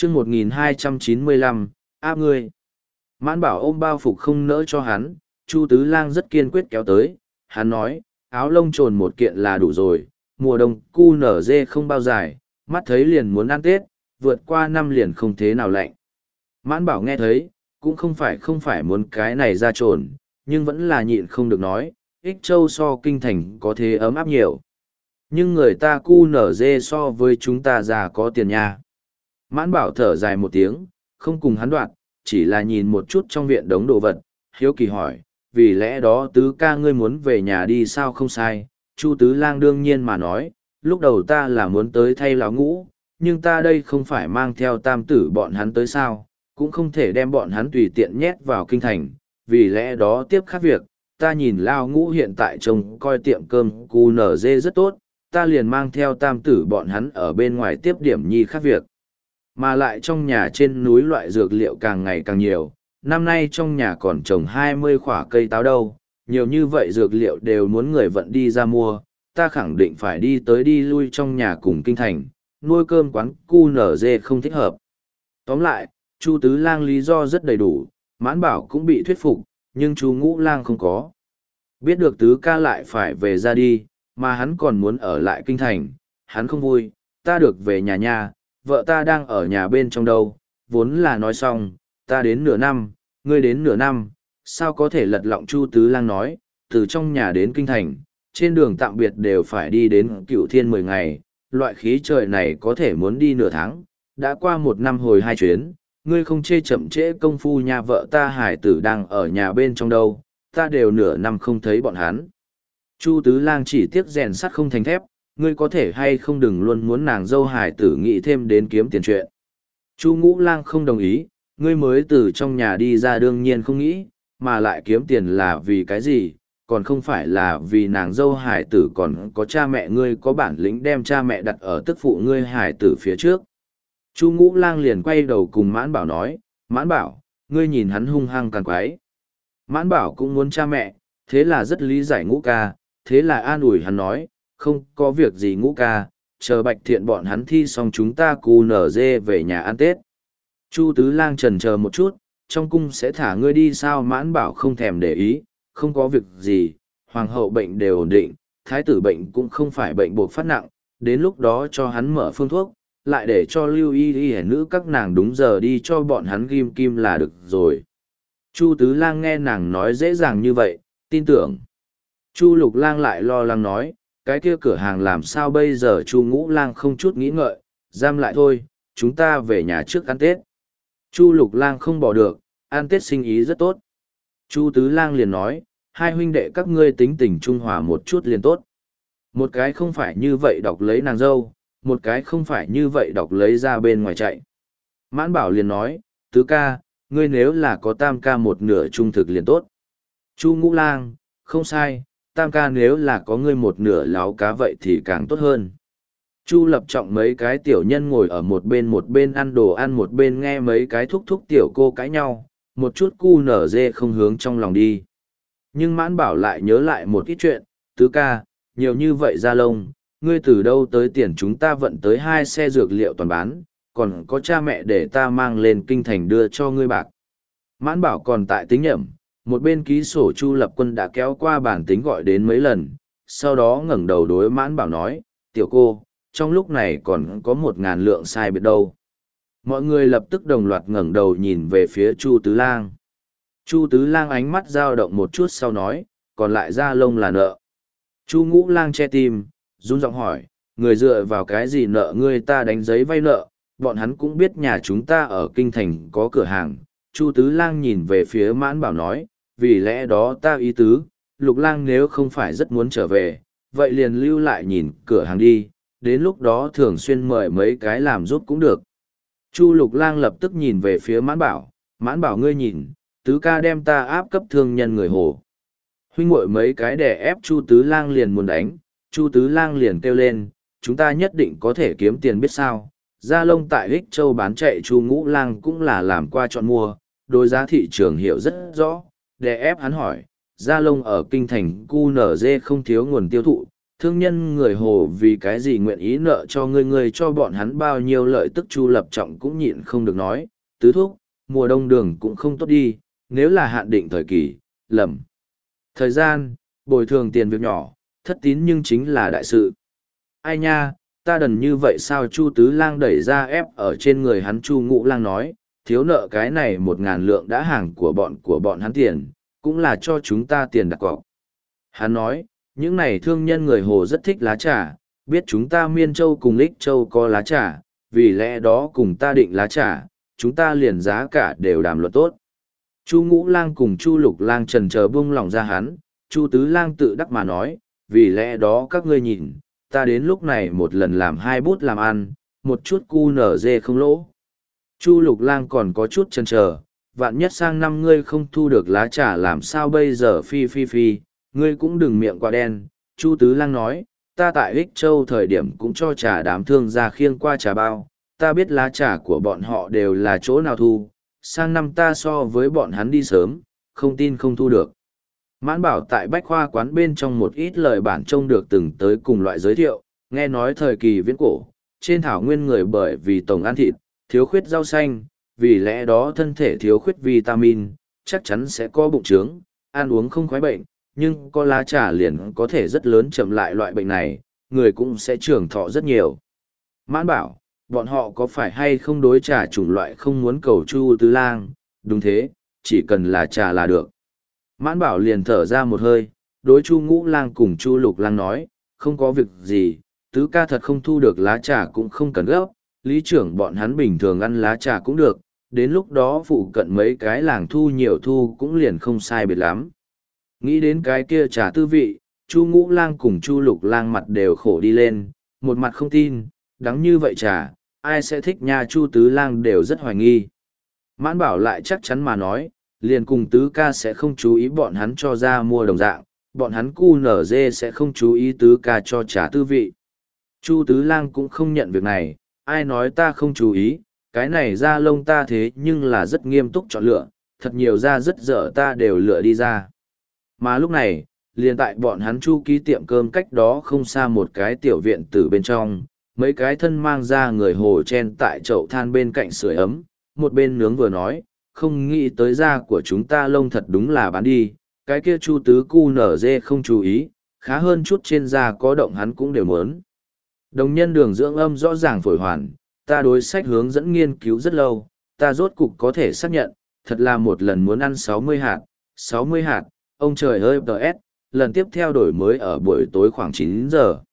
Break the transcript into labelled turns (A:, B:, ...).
A: chương 1295, áp ngươi. Mãn Bảo ôm bao phục không nỡ cho hắn, Chu Tứ Lang rất kiên quyết kéo tới, hắn nói, áo lông trồn một kiện là đủ rồi, mùa đông cu nở dê không bao dài, mắt thấy liền muốn ăn Tết, vượt qua năm liền không thế nào lạnh. Mãn Bảo nghe thấy, cũng không phải muốn cái này ra trồn, nhưng vẫn là nhịn không được nói, Ích Châu so kinh thành có thế ấm áp nhiều. Nhưng người ta cu nở dê so với chúng ta già có tiền nha. Mãn Bảo thở dài một tiếng, không cùng hắn đoạt, chỉ là nhìn một chút trong viện đống đồ vật, hiếu kỳ hỏi, vì lẽ đó tứ ca ngươi muốn về nhà đi sao không sai. Chu Tứ Lang đương nhiên mà nói, lúc đầu ta là muốn tới thay lão ngũ, nhưng ta đây không phải mang theo tam tử bọn hắn tới sao, cũng không thể đem bọn hắn tùy tiện nhét vào kinh thành, vì lẽ đó tiếp khác việc, ta nhìn lao ngũ hiện tại trông coi tiệm cơm cu nở dê rất tốt, ta liền mang theo tam tử bọn hắn ở bên ngoài tiếp điểm nhi khác việc. Mà lại trong nhà trên núi loại dược liệu càng ngày càng nhiều, năm nay trong nhà còn trồng 20 khoả cây táo đâu, nhiều như vậy dược liệu đều muốn người vận đi ra mua, ta khẳng định phải đi tới đi lui trong nhà cùng kinh thành, nuôi cơm quán cu nở dê không thích hợp. Tóm lại, Chu Tứ Lang lý do rất đầy đủ, Mãn Bảo cũng bị thuyết phục, nhưng chú Ngũ Lang không có. Biết được tứ ca lại phải về ra đi, mà hắn còn muốn ở lại kinh thành, hắn không vui, ta được về nhà nha, vợ ta đang ở nhà bên trong đâu, vốn là nói xong, ta đến nửa năm, ngươi đến nửa năm, sao có thể lật lọng. Chu Tứ Lang nói, từ trong nhà đến kinh thành, trên đường tạm biệt đều phải đi đến Cửu Thiên 10 ngày, loại khí trời này có thể muốn đi nửa tháng, đã qua 1 năm hồi 2 chuyến, ngươi không chê chậm trễ công phu nhà vợ ta hải tử đang ở nhà bên trong đâu, ta đều nửa năm không thấy bọn hắn. Chu Tứ Lang chỉ tiếc rèn sắt không thành thép, ngươi có thể hay không đừng luôn muốn nàng dâu hải tử nghĩ thêm đến kiếm tiền chuyện. Chu Ngũ Lang không đồng ý, ngươi mới từ trong nhà đi ra đương nhiên không nghĩ, mà lại kiếm tiền là vì cái gì, còn không phải là vì nàng dâu hải tử còn có cha mẹ ngươi có bản lĩnh đem cha mẹ đặt ở tức phụ ngươi hải tử phía trước. Chu Ngũ Lang liền quay đầu cùng Mãn Bảo nói, Mãn Bảo, ngươi nhìn hắn hung hăng càng quái. Mãn Bảo cũng muốn cha mẹ, thế là rất lý giải Ngũ ca, thế là an ủi hắn nói, không có việc gì Ngũ ca, chờ Bạch Thiện bọn hắn thi xong chúng ta cu nở dê về nhà ăn Tết. Chu Tứ Lang chần chờ một chút, trong cung sẽ thả ngươi đi sao? Mãn Bảo không thèm để ý, không có việc gì, hoàng hậu bệnh đều ổn định, thái tử bệnh cũng không phải bệnh buộc phát nặng, đến lúc đó cho hắn mở phương thuốc, lại để cho lưu y y nữ các nàng đúng giờ đi cho bọn hắn ghim kim là được rồi. Chu Tứ Lang nghe nàng nói dễ dàng như vậy, tin tưởng. Chu Lục Lang lại lo lắng nói, cái kia cửa hàng làm sao bây giờ? Chu Ngũ Lang không chút nghĩ ngợi, giam lại thôi, chúng ta về nhà trước ăn Tết. Chu Lục Lang không bỏ được, ăn Tết sinh ý rất tốt. Chu Tứ Lang liền nói, hai huynh đệ các ngươi tính tình trung hòa một chút liền tốt. Một cái không phải như vậy đọc lấy nàng dâu, một cái không phải như vậy đọc lấy ra bên ngoài chạy. Mãn Bảo liền nói, tứ ca, ngươi nếu là có tam ca một nửa trung thực liền tốt. Chu Ngũ Lang, không sai, tam ca nếu là có ngươi một nửa láo cá vậy thì càng tốt hơn. Chu Lập Trọng mấy cái tiểu nhân ngồi ở một bên ăn đồ ăn một bên nghe mấy cái thúc thúc tiểu cô cãi nhau, một chút cu nở dê không hướng trong lòng đi. Nhưng Mãn Bảo lại nhớ lại một ít chuyện, tứ ca, nhiều như vậy ra lông, ngươi từ đâu tới tiền? Chúng ta vận tới 2 xe dược liệu toàn bán, còn có cha mẹ để ta mang lên kinh thành đưa cho ngươi bạc. Mãn Bảo còn tại tính nhẩm, một bên ký sổ Chu Lập Quân đã kéo qua bản tính gọi đến mấy lần, sau đó ngẩng đầu đối Mãn Bảo nói, tiểu cô, trong lúc này còn có 1.000 lượng sai biệt đâu. Mọi người lập tức đồng loạt ngẩng đầu nhìn về phía Chu Tứ Lang. Chu Tứ Lang ánh mắt dao động một chút sau nói, còn lại da lông là nợ. Chu Ngũ Lang che tim, run giọng hỏi, người dựa vào cái gì nợ ngươi? Ta đánh giấy vay nợ, bọn hắn cũng biết nhà chúng ta ở kinh thành có cửa hàng. Chu Tứ Lang nhìn về phía Mãn Bảo nói, vì lẽ đó ta ý tứ, Lục Lang nếu không phải rất muốn trở về, vậy liền lưu lại nhìn cửa hàng đi, đến lúc đó thường xuyên mời mấy cái làm giúp cũng được. Chu Lục Lang lập tức nhìn về phía Mãn Bảo ngươi nhìn, tứ ca đem ta áp cấp thương nhân người Hồ. Huynh muội mấy cái đè ép Chu Tứ Lang liền muốn đánh, Chu Tứ Lang liền kêu lên, chúng ta nhất định có thể kiếm tiền biết sao. Gia lông tại Ích Châu bán chạy, Chu Ngũ Lang cũng là làm qua chọn mua, đối giá thị trường hiểu rất rõ, đè ép hắn hỏi, Gia lông ở kinh thành cu nở dê không thiếu nguồn tiêu thụ, thương nhân người Hồ vì cái gì nguyện ý nợ cho ngươi cho bọn hắn bao nhiêu lợi tức. Chu Lập Trọng cũng nhịn không được nói, tứ thúc, mùa đông đường cũng không tốt đi, nếu là hạn định thời kỳ, lầm. Thời gian, bồi thường tiền việc nhỏ, thất tín nhưng chính là đại sự. Ai nha, ta đần như vậy sao? Chu Tứ Lang đẩy ra ép ở trên người hắn. Chu Ngũ Lang nói, thiếu nợ cái này 1.000 lượng đã hàng của bọn hắn tiền, cũng là cho chúng ta tiền đặt cọc. Hắn nói, những này thương nhân người Hồ rất thích lá trà, biết chúng ta Miên Châu cùng Lích Châu có lá trà, vì lẽ đó cùng ta định lá trà, chúng ta liền giá cả đều đàm luận tốt. Chu Ngũ Lang cùng Chu Lục Lang chần chờ buông lòng ra hắn. Chu Tứ Lang tự đắc mà nói, vì lẽ đó các ngươi nhìn, ta đến lúc này một lần làm 2 bút làm ăn, một chút cu nở dê không lỗ. Chu Lục Lang còn có chút chần chờ, vạn nhất sang năm ngươi không thu được lá trà làm sao bây giờ? Phi, ngươi cũng đừng miệng quá đen. Chu Tứ Lang nói, ta tại Ích Châu thời điểm cũng cho trà đám thương gia khiêng qua trà bao, ta biết lá trà của bọn họ đều là chỗ nào thu, sang năm ta so với bọn hắn đi sớm, không tin không thu được. Mãn Bảo tại bách khoa quán bên trong một ít lời bản trông được từng tới cùng loại giới thiệu, nghe nói thời kỳ viễn cổ, trên thảo nguyên người bởi vì tổng ăn thịt, thiếu khuyết rau xanh, vì lẽ đó thân thể thiếu khuyết vitamin, chắc chắn sẽ có bụng trướng, ăn uống không khoái bệnh, nhưng có lá trà liền có thể rất lớn chậm lại loại bệnh này, người cũng sẽ trưởng thọ rất nhiều. Mãn Bảo, bọn họ có phải hay không đối trà chủng loại không muốn cầu Chu Tứ Lang? Đúng thế, chỉ cần là trà là được. Mãn Bảo liền thở ra một hơi, đối Chu Ngũ Lang cùng Chu Lục Lang nói, không có việc gì, tứ ca thật không thu được lá trà cũng không cần gấp, lý trưởng bọn hắn bình thường ăn lá trà cũng được, đến lúc đó phụ cận mấy cái làng thu nhiều thu cũng liền không sai biệt lắm. Nghĩ đến cái kia trà tư vị, Chu Ngũ Lang cùng Chu Lục Lang mặt đều khổ đi lên, một mặt không tin, đắng như vậy trà, ai sẽ thích nha? Chu Tứ Lang đều rất hoài nghi. Mãn Bảo lại chắc chắn mà nói, liền cùng tứ ca sẽ không chú ý bọn hắn cho ra mua đồng dạng, bọn hắn cu nở dê sẽ không chú ý tứ ca cho trà tư vị. Chu Tứ Lang cũng không nhận việc này, ai nói ta không chú ý, cái này da lông ta thế nhưng là rất nghiêm túc chọn lựa, thật nhiều da rất dở ta đều lựa đi ra. Mà lúc này, liền tại bọn hắn Chu ký tiệm cơm cách đó không xa một cái tiểu viện từ bên trong, mấy cái thân mang ra người Hồ chen tại chậu than bên cạnh sưởi ấm, một bên nướng vừa nói, không nghĩ tới da của chúng ta lông thật đúng là bán đi, cái kia Chu Tứ cu nở dê không chú ý, khá hơn chút trên da có động hắn cũng đều muốn. Đồng nhân đường dưỡng âm rõ ràng phổi hoàn, ta đối sách hướng dẫn nghiên cứu rất lâu, ta rốt cục có thể xác nhận, thật là một lần muốn ăn 60 hạt, ông trời ơi, lần tiếp theo đổi mới ở buổi tối khoảng 9 giờ.